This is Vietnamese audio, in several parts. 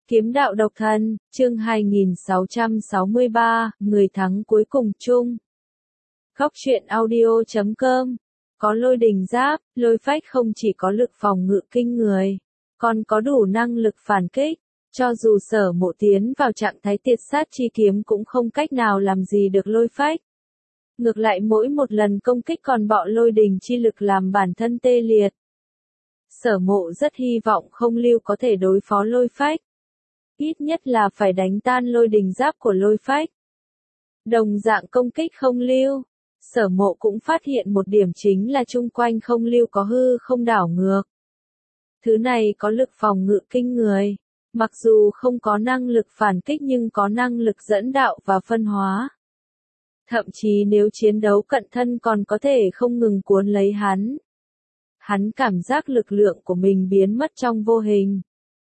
Kiếm đạo độc thân, chương 2663, người thắng cuối cùng chung. Góc truyện audio.com. Có lôi đình giáp, lôi phách không chỉ có lực phòng ngự kinh người, còn có đủ năng lực phản kích. Cho dù Sở Mộ tiến vào trạng thái tiệt sát chi kiếm cũng không cách nào làm gì được lôi phách. Ngược lại mỗi một lần công kích còn bọ lôi đình chi lực làm bản thân tê liệt. Sở Mộ rất hy vọng không lưu có thể đối phó lôi phách. Ít nhất là phải đánh tan lôi đình giáp của lôi phách. Đồng dạng công kích không lưu, Sở Mộ cũng phát hiện một điểm chính là chung quanh không lưu có hư không đảo ngược. Thứ này có lực phòng ngự kinh người, mặc dù không có năng lực phản kích nhưng có năng lực dẫn đạo và phân hóa. Thậm chí nếu chiến đấu cận thân còn có thể không ngừng cuốn lấy hắn. Hắn cảm giác lực lượng của mình biến mất trong vô hình.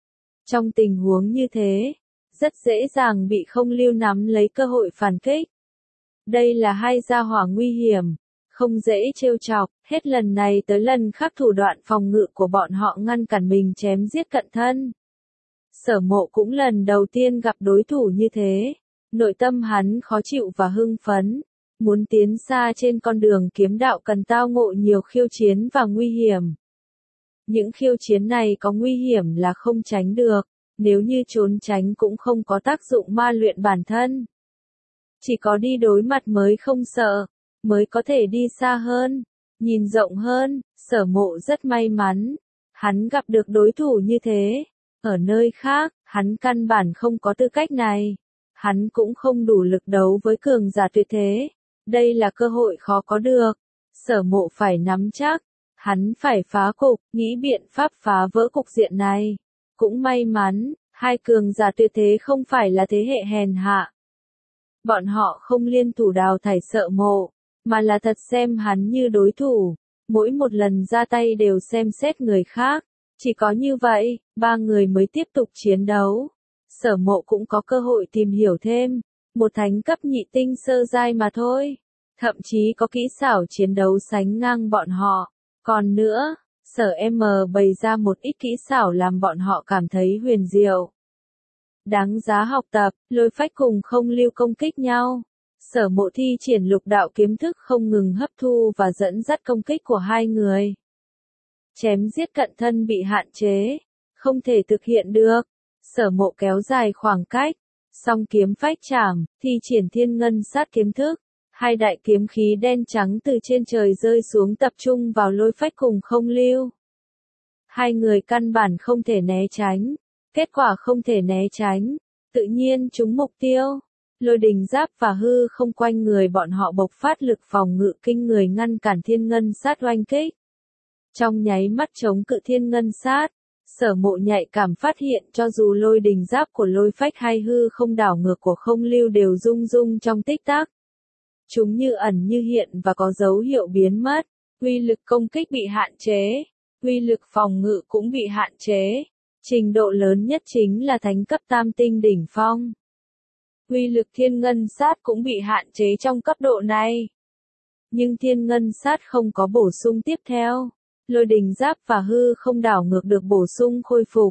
Trong tình huống như thế, rất dễ dàng bị không lưu nắm lấy cơ hội phản kích. Đây là hai gia hỏa nguy hiểm, không dễ trêu chọc, hết lần này tới lần khác thủ đoạn phòng ngự của bọn họ ngăn cản mình chém giết cận thân. Sở Mộ cũng lần đầu tiên gặp đối thủ như thế, nội tâm hắn khó chịu và hưng phấn, muốn tiến xa trên con đường kiếm đạo cần tao ngộ nhiều khiêu chiến và nguy hiểm. Những khiêu chiến này có nguy hiểm là không tránh được, nếu như trốn tránh cũng không có tác dụng ma luyện bản thân. Chỉ có đi đối mặt mới không sợ, mới có thể đi xa hơn, nhìn rộng hơn. Sở Mộ rất may mắn, hắn gặp được đối thủ như thế. Ở nơi khác, hắn căn bản không có tư cách này. Hắn cũng không đủ lực đấu với cường giả tuyệt thế. Đây là cơ hội khó có được. Sở Mộ phải nắm chắc. Hắn phải phá cục, nghĩ biện pháp phá vỡ cục diện này. Cũng may mắn, hai cường giả tuyệt thế không phải là thế hệ hèn hạ. Bọn họ không liên thủ đào thải Sở Mộ, mà là thật xem hắn như đối thủ. Mỗi một lần ra tay đều xem xét người khác. Chỉ có như vậy, ba người mới tiếp tục chiến đấu. Sở Mộ cũng có cơ hội tìm hiểu thêm. Một thánh cấp nhị tinh sơ giai mà thôi. Thậm chí có kỹ xảo chiến đấu sánh ngang bọn họ. Còn nữa, Sở M bày ra một ít kỹ xảo làm bọn họ cảm thấy huyền diệu. Đáng giá học tập, lôi phách cùng không lưu công kích nhau. Sở Mộ thi triển lục đạo kiếm thức không ngừng hấp thu và dẫn dắt công kích của hai người. Chém giết cận thân bị hạn chế, không thể thực hiện được. Sở Mộ kéo dài khoảng cách, song kiếm phách chảm, thi triển thiên ngân sát kiếm thức. Hai đại kiếm khí đen trắng từ trên trời rơi xuống tập trung vào lôi phách cùng không lưu. Hai người căn bản không thể né tránh. Kết quả không thể né tránh, tự nhiên trúng mục tiêu. Lôi đình giáp và hư không quanh người bọn họ bộc phát lực phòng ngự kinh người ngăn cản thiên ngân sát oanh kích. Trong nháy mắt chống cự thiên ngân sát, Sở Mộ nhạy cảm phát hiện cho dù lôi đình giáp của lôi phách hay hư không đảo ngược của không lưu đều rung rung trong tích tắc. Chúng như ẩn như hiện và có dấu hiệu biến mất, uy lực công kích bị hạn chế, uy lực phòng ngự cũng bị hạn chế. Trình độ lớn nhất chính là thánh cấp tam tinh đỉnh phong. Uy lực thiên ngân sát cũng bị hạn chế trong cấp độ này. Nhưng thiên ngân sát không có bổ sung tiếp theo. Lôi đình giáp và hư không đảo ngược được bổ sung khôi phục.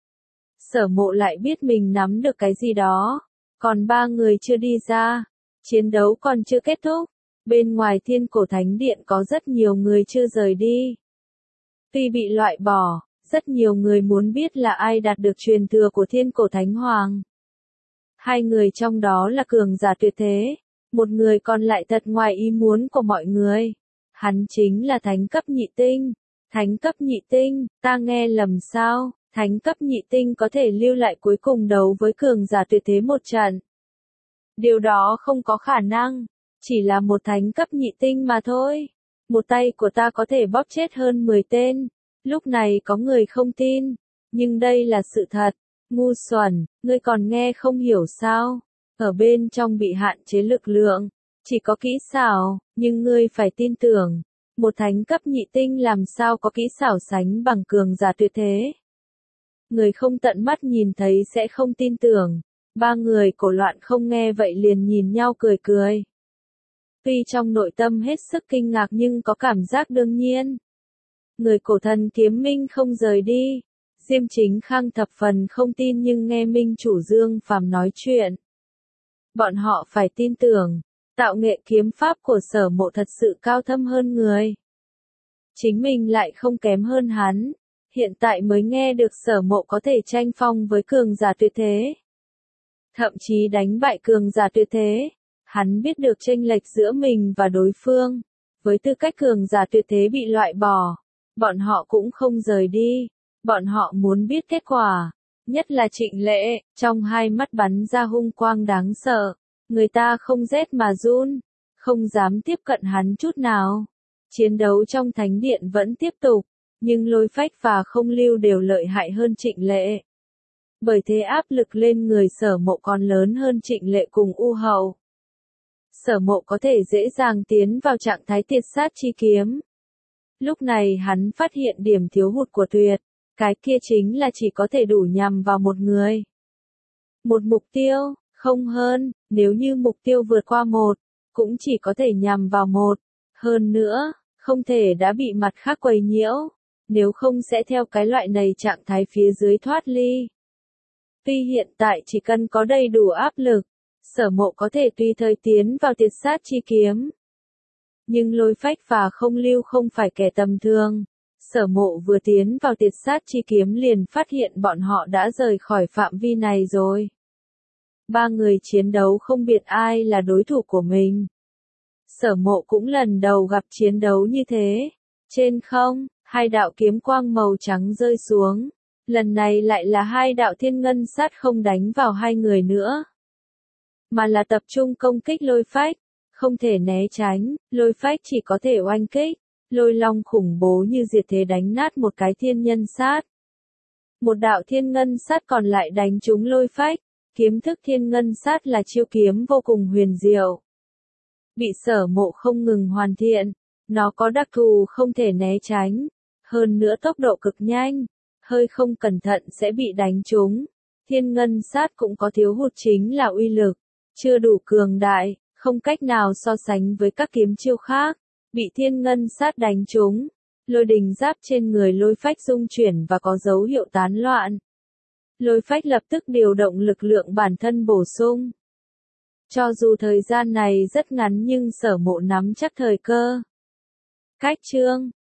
Sở Mộ lại biết mình nắm được cái gì đó. Còn ba người chưa đi ra. Chiến đấu còn chưa kết thúc. Bên ngoài Thiên Cổ Thánh Điện có rất nhiều người chưa rời đi. Tuy bị loại bỏ, rất nhiều người muốn biết là ai đạt được truyền thừa của Thiên Cổ Thánh Hoàng. Hai người trong đó là cường giả tuyệt thế. Một người còn lại thật ngoài ý muốn của mọi người. Hắn chính là thánh cấp nhị tinh. Thánh cấp nhị tinh, ta nghe lầm sao? Thánh cấp nhị tinh có thể lưu lại cuối cùng đấu với cường giả tuyệt thế một trận. Điều đó không có khả năng. Chỉ là một thánh cấp nhị tinh mà thôi. Một tay của ta có thể bóp chết hơn 10 tên. Lúc này có người không tin. Nhưng đây là sự thật. Ngu xuẩn, ngươi còn nghe không hiểu sao? Ở bên trong bị hạn chế lực lượng. Chỉ có kỹ xảo, nhưng ngươi phải tin tưởng. Một thánh cấp nhị tinh làm sao có kỹ xảo sánh bằng cường giả tuyệt thế. Người không tận mắt nhìn thấy sẽ không tin tưởng. Ba người Cổ Loạn không nghe vậy liền nhìn nhau cười cười. Tuy trong nội tâm hết sức kinh ngạc nhưng có cảm giác đương nhiên. Người Cổ Thần Kiếm Minh không rời đi. Diêm Chính Khang thập phần không tin nhưng nghe minh chủ Dương Phàm nói chuyện. Bọn họ phải tin tưởng, tạo nghệ kiếm pháp của Sở Mộ thật sự cao thâm hơn người. Chính mình lại không kém hơn hắn, hiện tại mới nghe được Sở Mộ có thể tranh phong với cường giả tuyệt thế. Thậm chí đánh bại cường giả tuyệt thế, hắn biết được chênh lệch giữa mình và đối phương. Với tư cách cường giả tuyệt thế bị loại bỏ, bọn họ cũng không rời đi, bọn họ muốn biết kết quả. Nhất là Trịnh Lễ, trong hai mắt bắn ra hung quang đáng sợ, người ta không rét mà run, không dám tiếp cận hắn chút nào. Chiến đấu trong thánh điện vẫn tiếp tục, nhưng Lôi Phách và Không Lưu đều lợi hại hơn Trịnh Lễ. Bởi thế áp lực lên người Sở Mộ còn lớn hơn Trịnh Lễ cùng U Hậu. Sở Mộ có thể dễ dàng tiến vào trạng thái tiệt sát chi kiếm. Lúc này hắn phát hiện điểm thiếu hụt của Tuyệt, cái kia chính là chỉ có thể đủ nhằm vào một người. Một mục tiêu, không hơn, nếu như mục tiêu vượt qua một, cũng chỉ có thể nhằm vào một. Hơn nữa, không thể đã bị mặt khác quấy nhiễu, nếu không sẽ theo cái loại này trạng thái phía dưới thoát ly. Tuy hiện tại chỉ cần có đầy đủ áp lực, Sở Mộ có thể tùy thời tiến vào tiệt sát chi kiếm. Nhưng Lôi Phách và Không Lưu không phải kẻ tầm thường. Sở Mộ vừa tiến vào tiệt sát chi kiếm liền phát hiện bọn họ đã rời khỏi phạm vi này rồi. Ba người chiến đấu không biết ai là đối thủ của mình. Sở Mộ cũng lần đầu gặp chiến đấu như thế. Trên không, hai đạo kiếm quang màu trắng rơi xuống. Lần này lại là hai đạo thiên ngân sát không đánh vào hai người nữa, mà là tập trung công kích Lôi Phách. Không thể né tránh, Lôi Phách chỉ có thể oanh kích. Lôi long khủng bố như diệt thế đánh nát một cái thiên nhân sát. Một đạo thiên ngân sát còn lại đánh trúng Lôi Phách. Kiếm thức thiên ngân sát là chiêu kiếm vô cùng huyền diệu. Bị Sở Mộ không ngừng hoàn thiện, nó có đặc thù không thể né tránh. Hơn nữa tốc độ cực nhanh, hơi không cẩn thận sẽ bị đánh trúng. Thiên ngân sát cũng có thiếu hụt chính là uy lực, chưa đủ cường đại, không cách nào so sánh với các kiếm chiêu khác. Bị thiên ngân sát đánh trúng, lôi đình giáp trên người Lôi Phách rung chuyển và có dấu hiệu tán loạn. Lôi Phách lập tức điều động lực lượng bản thân bổ sung. Cho dù thời gian này rất ngắn nhưng Sở Mộ nắm chắc thời cơ. Cách chương